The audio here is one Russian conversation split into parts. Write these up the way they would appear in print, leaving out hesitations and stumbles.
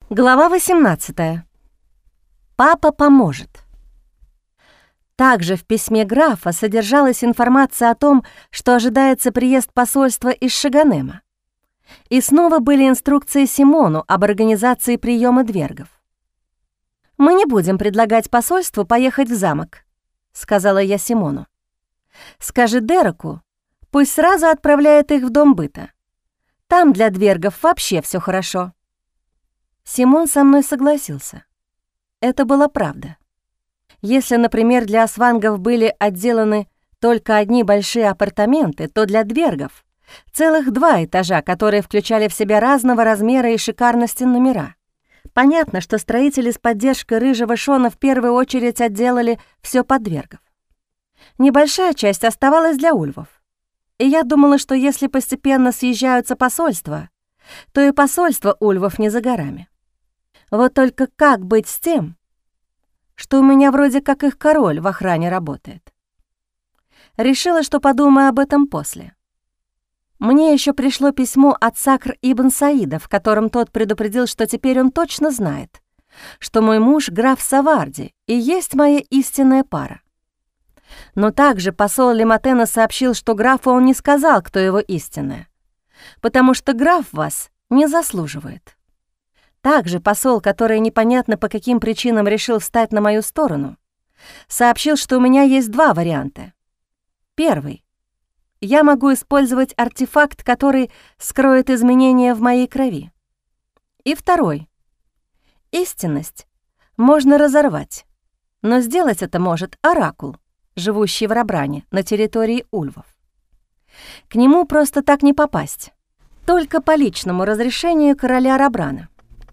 Глава 18. Папа поможет. Также в письме графа содержалась информация о том, что ожидается приезд посольства из Шаганема. И снова были инструкции Симону об организации приема двергов. «Мы не будем предлагать посольству поехать в замок», — сказала я Симону. «Скажи Дереку, пусть сразу отправляет их в дом быта. Там для двергов вообще все хорошо». Симон со мной согласился. Это была правда. Если, например, для асвангов были отделаны только одни большие апартаменты, то для двергов целых 2 этажа, которые включали в себя разного размера и шикарности номера. Понятно, что строители с поддержкой рыжего Шона в первую очередь отделали все под двергов. Небольшая часть оставалась для ульвов. И я думала, что если постепенно съезжаются посольства, то и посольство ульвов не за горами. Вот только как быть с тем, что у меня вроде как их король в охране работает? Решила, что подумаю об этом после. Мне еще пришло письмо от Сакр ибн Саида, в котором тот предупредил, что теперь он точно знает, что мой муж — граф Саварди и есть моя истинная пара. Но также посол Лиматена сообщил, что графу он не сказал, кто его истинная, потому что граф вас не заслуживает. Также посол, который непонятно по каким причинам решил встать на мою сторону, сообщил, что у меня есть 2 варианта. Первый. Я могу использовать артефакт, который скроет изменения в моей крови. И второй. Истинность можно разорвать, но сделать это может оракул, живущий в Рабране на территории ульвов. К нему просто так не попасть, только по личному разрешению короля Рабрана.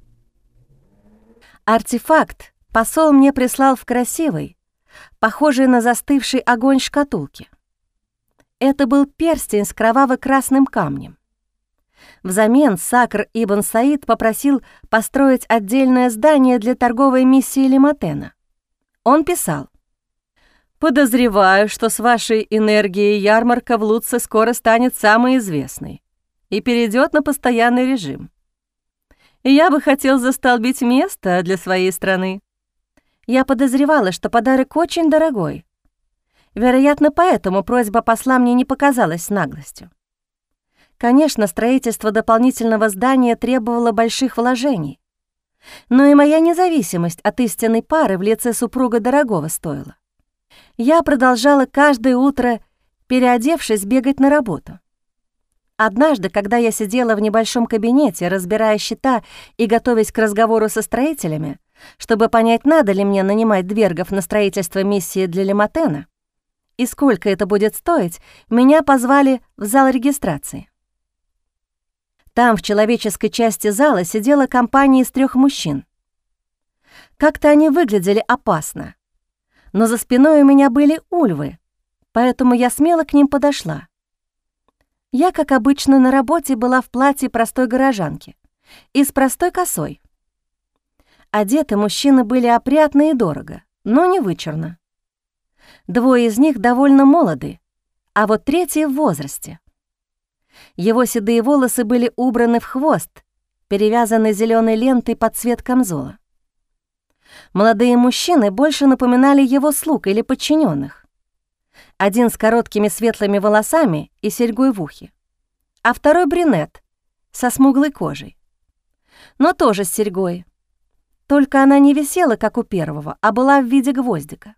Артефакт посол мне прислал в красивой, похожей на застывший огонь шкатулке. Это был перстень с кроваво-красным камнем. Взамен Сакр ибн Саид попросил построить отдельное здание для торговой миссии Лиматена. Он писал: «Подозреваю, что с вашей энергией ярмарка в Лутце скоро станет самой известной и перейдет на постоянный режим. И я бы хотел застолбить место для своей страны». Я подозревала, что подарок очень дорогой. Вероятно, поэтому просьба посла мне не показалась наглостью. Конечно, строительство дополнительного здания требовало больших вложений, но и моя независимость от истинной пары в лице супруга дорогого стоила. Я продолжала каждое утро, переодевшись, бегать на работу. Однажды, когда я сидела в небольшом кабинете, разбирая счета и готовясь к разговору со строителями, чтобы понять, надо ли мне нанимать двергов на строительство миссии для Лиматена и сколько это будет стоить, меня позвали в зал регистрации. Там, в человеческой части зала, сидела компания из 3 мужчин. Как-то они выглядели опасно, но за спиной у меня были ульвы, поэтому я смело к ним подошла. Я, как обычно, на работе была в платье простой горожанки и с простой косой. Одеты мужчины были опрятно и дорого, но не вычурно. 2 из них довольно молоды, а вот 3 в возрасте. Его седые волосы были убраны в хвост, перевязаны зеленой лентой под цвет камзола. Молодые мужчины больше напоминали его слуг или подчиненных. Один с короткими светлыми волосами и серьгой в ухе, а второй брюнет со смуглой кожей, но тоже с серьгой. Только она не висела, как у первого, а была в виде гвоздика.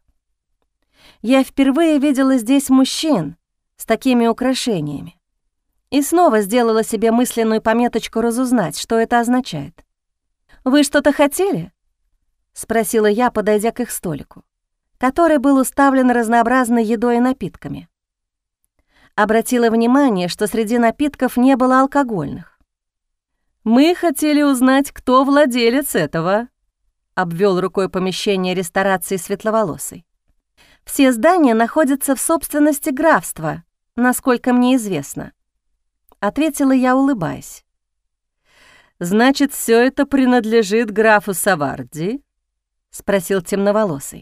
Я впервые видела здесь мужчин с такими украшениями и снова сделала себе мысленную пометочку разузнать, что это означает. «Вы что-то хотели?» — спросила я, подойдя к их столику, который был уставлен разнообразной едой и напитками. Обратила внимание, что среди напитков не было алкогольных. «Мы хотели узнать, кто владелец этого», — обвел рукой помещение ресторации светловолосый. «Все здания находятся в собственности графства, насколько мне известно», — ответила я, улыбаясь. «Значит, все это принадлежит графу Саварди?» — спросил темноволосый.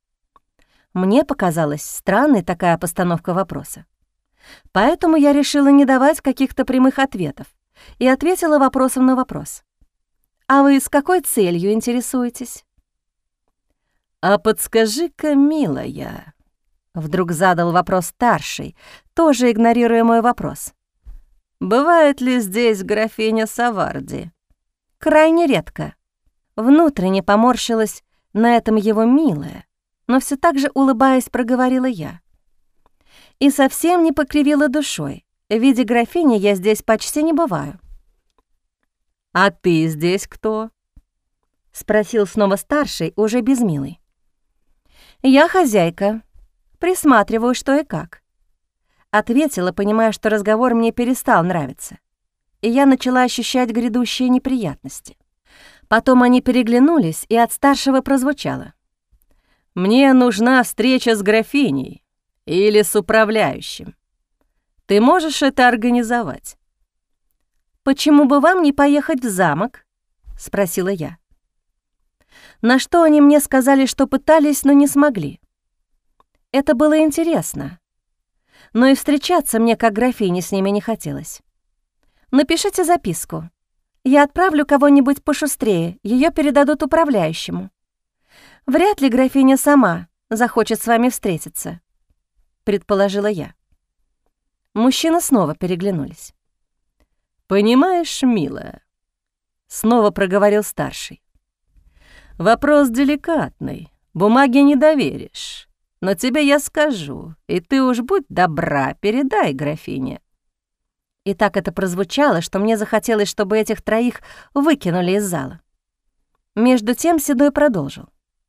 Мне показалась странной такая постановка вопроса. Поэтому я решила не давать каких-то прямых ответов и ответила вопросом на вопрос. А вы с какой целью интересуетесь?» «А подскажи-ка, милая», — вдруг задал вопрос старший, тоже игнорируя мой вопрос. «Бывает ли здесь графиня Саварди?» «Крайне редко». Внутренне поморщилась на этом его милая, но все так же, улыбаясь, проговорила я. И совсем не покривила душой. В виде графини я здесь почти не бываю. «А ты здесь кто?» — спросил снова старший, уже без милой. «Я хозяйка. Присматриваю, что и как». Ответила, понимая, что разговор мне перестал нравиться, и я начала ощущать грядущие неприятности. Потом они переглянулись, и от старшего прозвучало: «Мне нужна встреча с графиней или с управляющим. Ты можешь это организовать?» «Почему бы вам не поехать в замок?» — спросила я. На что они мне сказали, что пытались, но не смогли. Это было интересно, но и встречаться мне как графине с ними не хотелось. «Напишите записку. Я отправлю кого-нибудь пошустрее, ее передадут управляющему. Вряд ли графиня сама захочет с вами встретиться», — предположила я. Мужчины снова переглянулись. «Понимаешь, милая», — снова проговорил старший, «вопрос деликатный, бумаге не доверишь, но тебе я скажу, и ты уж будь добра, передай графине». И так это прозвучало, что мне захотелось, чтобы этих троих выкинули из зала. Между тем Седой продолжил.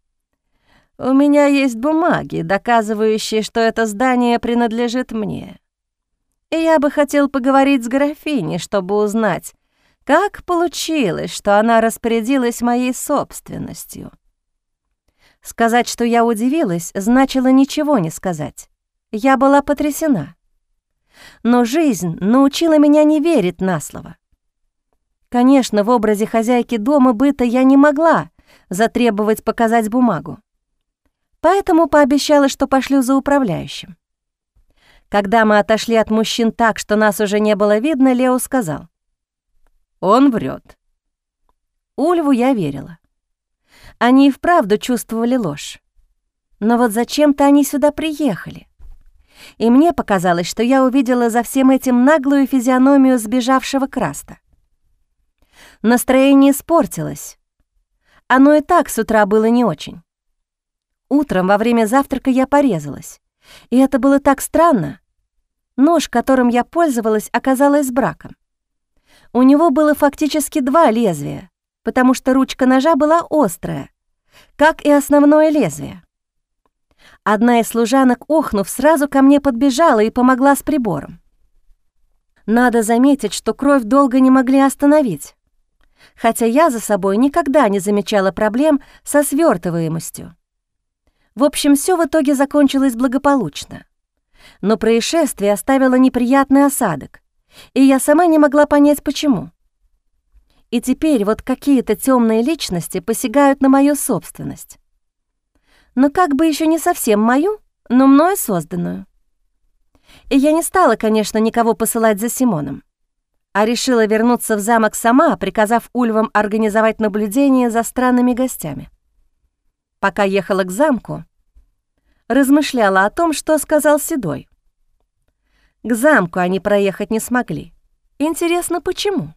«У меня есть бумаги, доказывающие, что это здание принадлежит мне. И я бы хотел поговорить с графиней, чтобы узнать, как получилось, что она распорядилась моей собственностью». Сказать, что я удивилась, значило ничего не сказать. Я была потрясена. Но жизнь научила меня не верить на слово. Конечно, в образе хозяйки дома быта я не могла затребовать показать бумагу. Поэтому пообещала, что пошлю за управляющим. Когда мы отошли от мужчин так, что нас уже не было видно, Лео сказал: «Он врет». Ульву я верила. Они и вправду чувствовали ложь. Но вот зачем-то они сюда приехали. И мне показалось, что я увидела за всем этим наглую физиономию сбежавшего Краста. Настроение испортилось. Оно и так с утра было не очень. Утром во время завтрака я порезалась. И это было так странно. Нож, которым я пользовалась, оказалась с браком. У него было фактически 2 лезвия, потому что ручка ножа была острая, как и основное лезвие. Одна из служанок, охнув, сразу ко мне подбежала и помогла с прибором. Надо заметить, что кровь долго не могли остановить, хотя я за собой никогда не замечала проблем со свертываемостью. В общем, все в итоге закончилось благополучно. Но происшествие оставило неприятный осадок, и я сама не могла понять, почему. И теперь вот какие-то темные личности посягают на мою собственность. Но как бы еще не совсем мою, но мною созданную. И я не стала, конечно, никого посылать за Симоном, а решила вернуться в замок сама, приказав Ульвам организовать наблюдение за странными гостями. Пока ехала к замку, размышляла о том, что сказал Седой. К замку они проехать не смогли. Интересно, почему?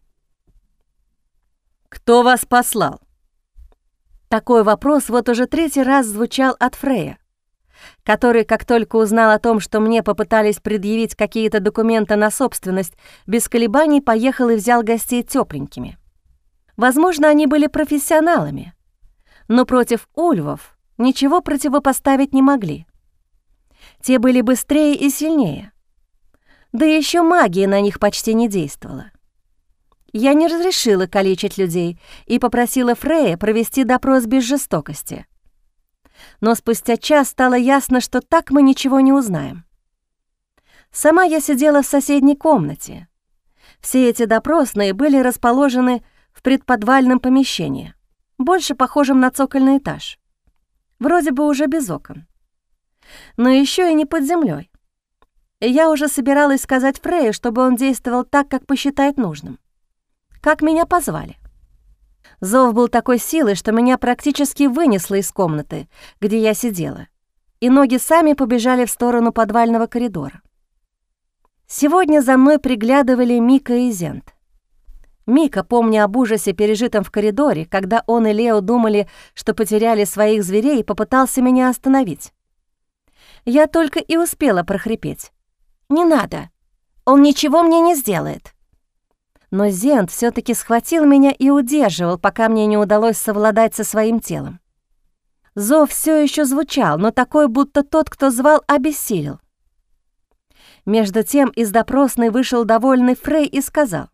«Кто вас послал?» Такой вопрос вот уже 3-й раз звучал от Фрея, который, как только узнал о том, что мне попытались предъявить какие-то документы на собственность, без колебаний поехал и взял гостей тёпленькими. Возможно, они были профессионалами, но против ульвов ничего противопоставить не могли. Те были быстрее и сильнее. Да еще магия на них почти не действовала. Я не разрешила калечить людей и попросила Фрея провести допрос без жестокости. Но спустя час стало ясно, что так мы ничего не узнаем. Сама я сидела в соседней комнате. Все эти допросные были расположены в предподвальном помещении, больше похожем на цокольный этаж. Вроде бы уже без окон. Но еще и не под землей. И я уже собиралась сказать Фрею, чтобы он действовал так, как посчитает нужным. Как меня позвали. Зов был такой силы, что меня практически вынесло из комнаты, где я сидела, и ноги сами побежали в сторону подвального коридора. Сегодня за мной приглядывали Мика и Зент. Мика, помня об ужасе, пережитом в коридоре, когда он и Лео думали, что потеряли своих зверей, попытался меня остановить. Я только и успела прохрипеть: «Не надо, он ничего мне не сделает». Но Зент все-таки схватил меня и удерживал, пока мне не удалось совладать со своим телом. Зов все еще звучал, но такой, будто тот, кто звал, обессилел. Между тем из допросной вышел довольный Фрей и сказал: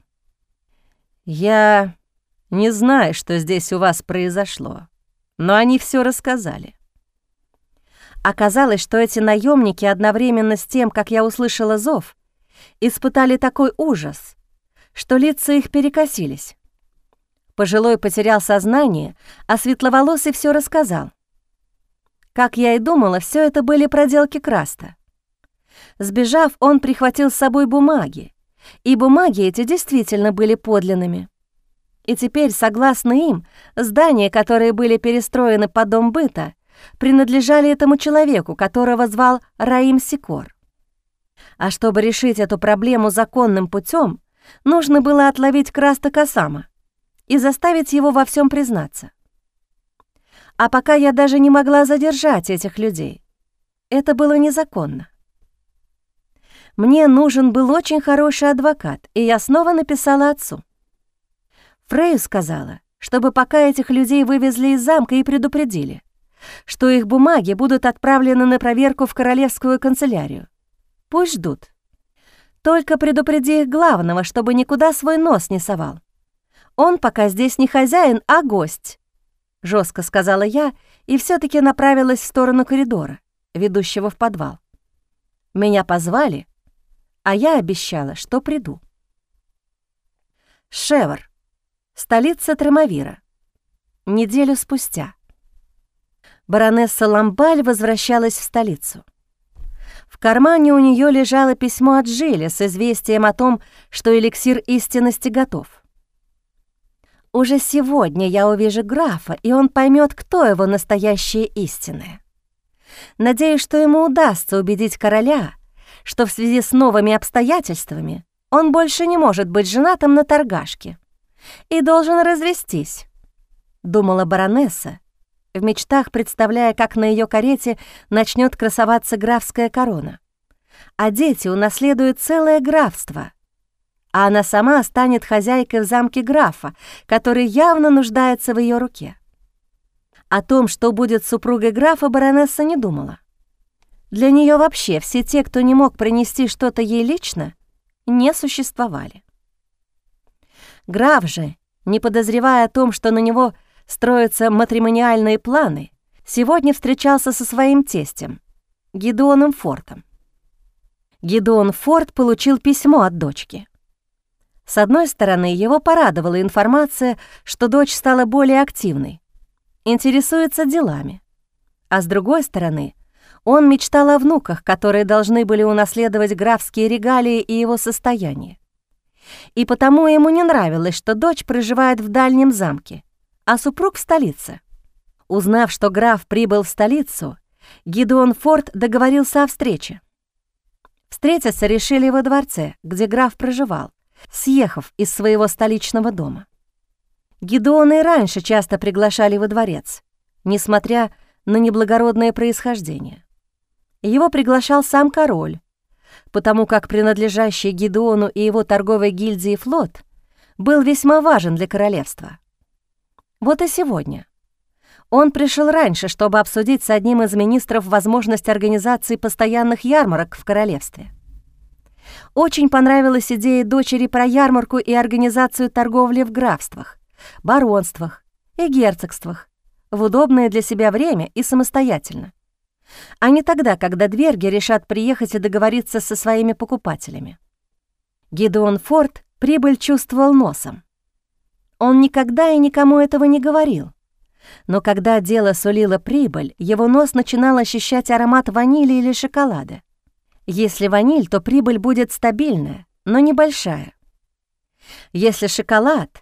«Я не знаю, что здесь у вас произошло, но они все рассказали». Оказалось, что эти наемники одновременно с тем, как я услышала зов, испытали такой ужас, что лица их перекосились. Пожилой потерял сознание, а светловолосый все рассказал. Как я и думала, все это были проделки Краста. Сбежав, он прихватил с собой бумаги, и бумаги эти действительно были подлинными. И теперь, согласно им, здания, которые были перестроены под дом быта, принадлежали этому человеку, которого звал Раим Сикор. А чтобы решить эту проблему законным путем, нужно было отловить Краста Касама и заставить его во всем признаться. А пока я даже не могла задержать этих людей. Это было незаконно. Мне нужен был очень хороший адвокат, и я снова написала отцу. Фрею сказала, чтобы пока этих людей вывезли из замка и предупредили, что их бумаги будут отправлены на проверку в королевскую канцелярию. Пусть ждут. Только предупреди их главного, чтобы никуда свой нос не совал. Он пока здесь не хозяин, а гость, — жестко сказала я и все-таки направилась в сторону коридора, ведущего в подвал. Меня позвали, а я обещала, что приду. Шевр, столица Тремавира. Неделю спустя. Баронесса Ламбаль возвращалась в столицу. В кармане у нее лежало письмо от Жиля с известием о том, что эликсир истинности готов. «Уже сегодня я увижу графа, и он поймет, кто его настоящее истинное. Надеюсь, что ему удастся убедить короля, что в связи с новыми обстоятельствами он больше не может быть женатым на торгашке и должен развестись», — думала баронесса, в мечтах представляя, как на ее карете начнет красоваться графская корона, а дети унаследуют целое графство, а она сама станет хозяйкой в замке графа, который явно нуждается в ее руке. О том, что будет с супругой графа, баронесса не думала. Для нее вообще все те, кто не мог принести что-то ей лично, не существовали. Граф же, не подозревая о том, что на него строятся матримониальные планы, сегодня встречался со своим тестем, Гидеоном Фортом. Гидеон Форт получил письмо от дочки. С одной стороны, его порадовала информация, что дочь стала более активной, интересуется делами, а с другой стороны, он мечтал о внуках, которые должны были унаследовать графские регалии и его состояние. И потому ему не нравилось, что дочь проживает в дальнем замке, а супруг в столице. Узнав, что граф прибыл в столицу, Гидеон Форт договорился о встрече. Встретиться решили во дворце, где граф проживал, съехав из своего столичного дома. Гидеона и раньше часто приглашали во дворец, несмотря на неблагородное происхождение. Его приглашал сам король, потому как принадлежащий Гидеону и его торговой гильдии флот был весьма важен для королевства. Вот и сегодня. Он пришел раньше, чтобы обсудить с одним из министров возможность организации постоянных ярмарок в королевстве. Очень понравилась идея дочери про ярмарку и организацию торговли в графствах, баронствах и герцогствах в удобное для себя время и самостоятельно, а не тогда, когда дверги решат приехать и договориться со своими покупателями. Гидеон Форт прибыль чувствовал носом. Он никогда и никому этого не говорил, но когда дело сулило прибыль, его нос начинал ощущать аромат ванили или шоколада. Если ваниль, то прибыль будет стабильная, но небольшая. Если шоколад,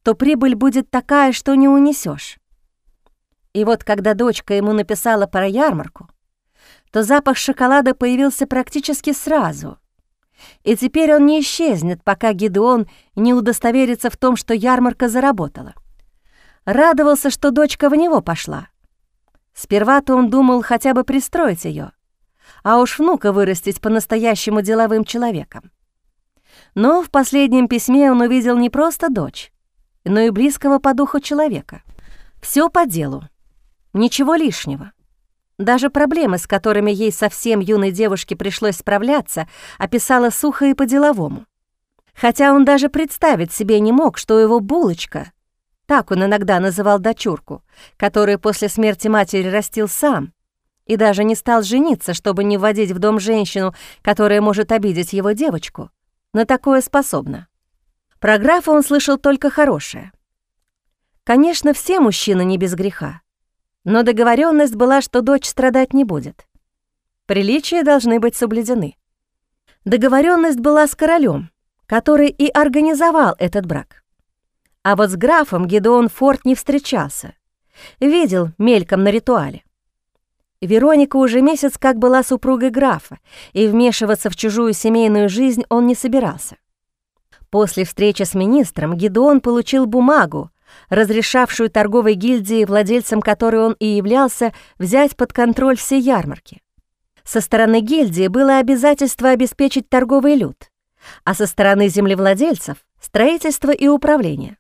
то прибыль будет такая, что не унесешь. И вот когда дочка ему написала про ярмарку, то запах шоколада появился практически сразу. И теперь он не исчезнет, пока Гидеон не удостоверится в том, что ярмарка заработала. Радовался, что дочка в него пошла. Сперва-то он думал хотя бы пристроить ее, а уж внука вырастить по-настоящему деловым человеком. Но в последнем письме он увидел не просто дочь, но и близкого по духу человека. Все по делу, ничего лишнего. Даже проблемы, с которыми ей совсем юной девушке пришлось справляться, описала сухо и по-деловому. Хотя он даже представить себе не мог, что его булочка, так он иногда называл дочурку, которую после смерти матери растил сам, и даже не стал жениться, чтобы не вводить в дом женщину, которая может обидеть его девочку, на такое способна. Про графа он слышал только хорошее. Конечно, все мужчины не без греха, но договоренность была, что дочь страдать не будет. Приличия должны быть соблюдены. Договоренность была с королем, который и организовал этот брак. А вот с графом Гидеон Форд не встречался. Видел мельком на ритуале. Вероника уже месяц как была супругой графа, и вмешиваться в чужую семейную жизнь он не собирался. После встречи с министром Гидеон получил бумагу, разрешавшую торговой гильдии, владельцем которой он и являлся, взять под контроль все ярмарки. Со стороны гильдии было обязательство обеспечить торговый люд, а со стороны землевладельцев — строительство и управление.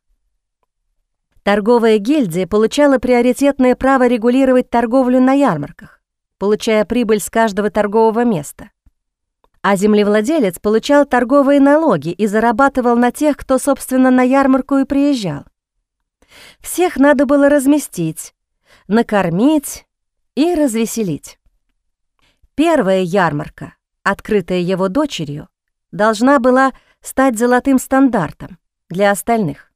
Торговая гильдия получала приоритетное право регулировать торговлю на ярмарках, получая прибыль с каждого торгового места. А землевладелец получал торговые налоги и зарабатывал на тех, кто, собственно, на ярмарку и приезжал. Всех надо было разместить, накормить и развеселить. Первая ярмарка, открытая его дочерью, должна была стать золотым стандартом для остальных.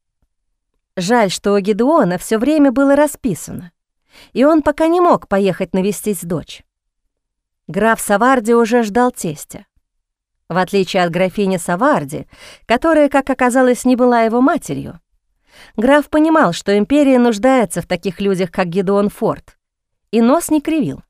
Жаль, что у Гидеона все время было расписано, и он пока не мог поехать навестить дочь. Граф Саварди уже ждал тестя. В отличие от графини Саварди, которая, как оказалось, не была его матерью, граф понимал, что империя нуждается в таких людях, как Гидеон Форд, и нос не кривил.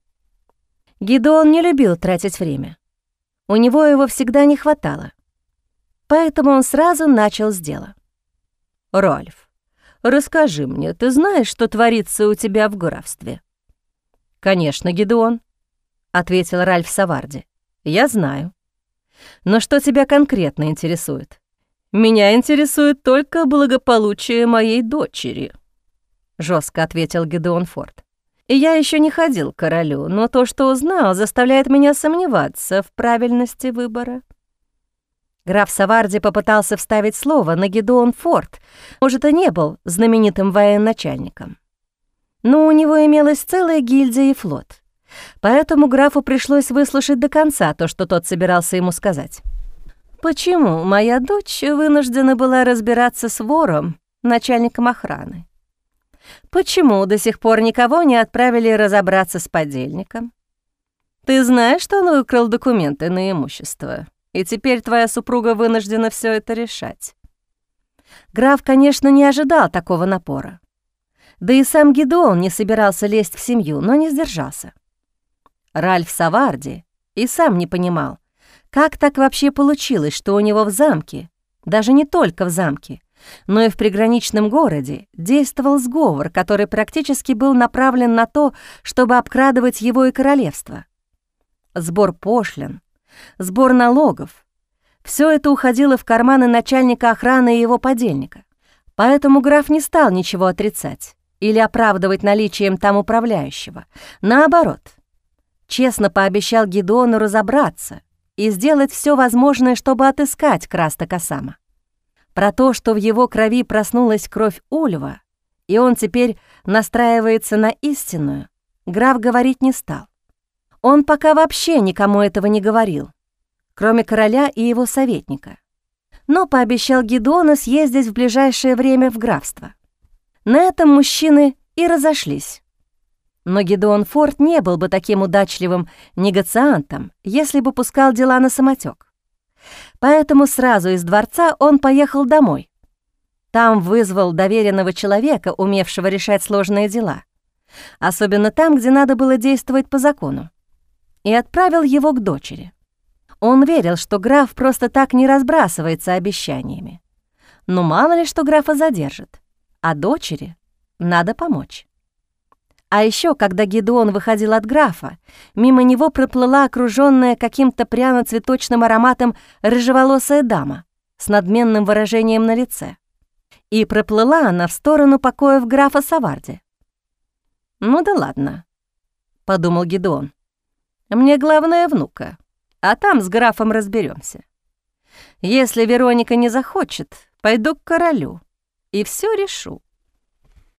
Гидеон не любил тратить время. У него его всегда не хватало. Поэтому он сразу начал с дела. «Ральф, расскажи мне, ты знаешь, что творится у тебя в графстве?» «Конечно, Гидеон», — ответил Ральф Саварди. «Я знаю. Но что тебя конкретно интересует?» «Меня интересует только благополучие моей дочери», — жестко ответил Гидеон Форд. «И я еще не ходил к королю, но то, что узнал, заставляет меня сомневаться в правильности выбора». Граф Саварди попытался вставить слово, но Гидеон Форд, может, и не был знаменитым военачальником. Но у него имелась целая гильдия и флот, поэтому графу пришлось выслушать до конца то, что тот собирался ему сказать. «Почему моя дочь вынуждена была разбираться с вором, начальником охраны? Почему до сих пор никого не отправили разобраться с подельником? Ты знаешь, что он выкрал документы на имущество, и теперь твоя супруга вынуждена все это решать». Граф, конечно, не ожидал такого напора. Да и сам Гидеон не собирался лезть в семью, но не сдержался. Ральф Саварди и сам не понимал, как так вообще получилось, что у него в замке, даже не только в замке, но и в приграничном городе, действовал сговор, который практически был направлен на то, чтобы обкрадывать его и королевство. Сбор пошлин, сбор налогов — все это уходило в карманы начальника охраны и его подельника. Поэтому граф не стал ничего отрицать или оправдывать наличием там управляющего. Наоборот, честно пообещал Гидеону разобраться и сделать все возможное, чтобы отыскать Краста Касама. Про то, что в его крови проснулась кровь Ульва, и он теперь настраивается на истинную, граф говорить не стал. Он пока вообще никому этого не говорил, кроме короля и его советника, но пообещал Гидеону съездить в ближайшее время в графство. На этом мужчины и разошлись. Но Гидеон Форд не был бы таким удачливым негациантом, если бы пускал дела на самотек. Поэтому сразу из дворца он поехал домой. Там вызвал доверенного человека, умевшего решать сложные дела, особенно там, где надо было действовать по закону, и отправил его к дочери. Он верил, что граф просто так не разбрасывается обещаниями. Но мало ли что графа задержит, а дочери надо помочь. А еще, когда Гедеон выходил от графа, мимо него проплыла окружённая каким-то пряно-цветочным ароматом рыжеволосая дама с надменным выражением на лице. И проплыла она в сторону покоев графа Саварди. «Ну да ладно», — подумал Гедеон. «Мне главное внука, а там с графом разберемся. Если Вероника не захочет, пойду к королю и все решу».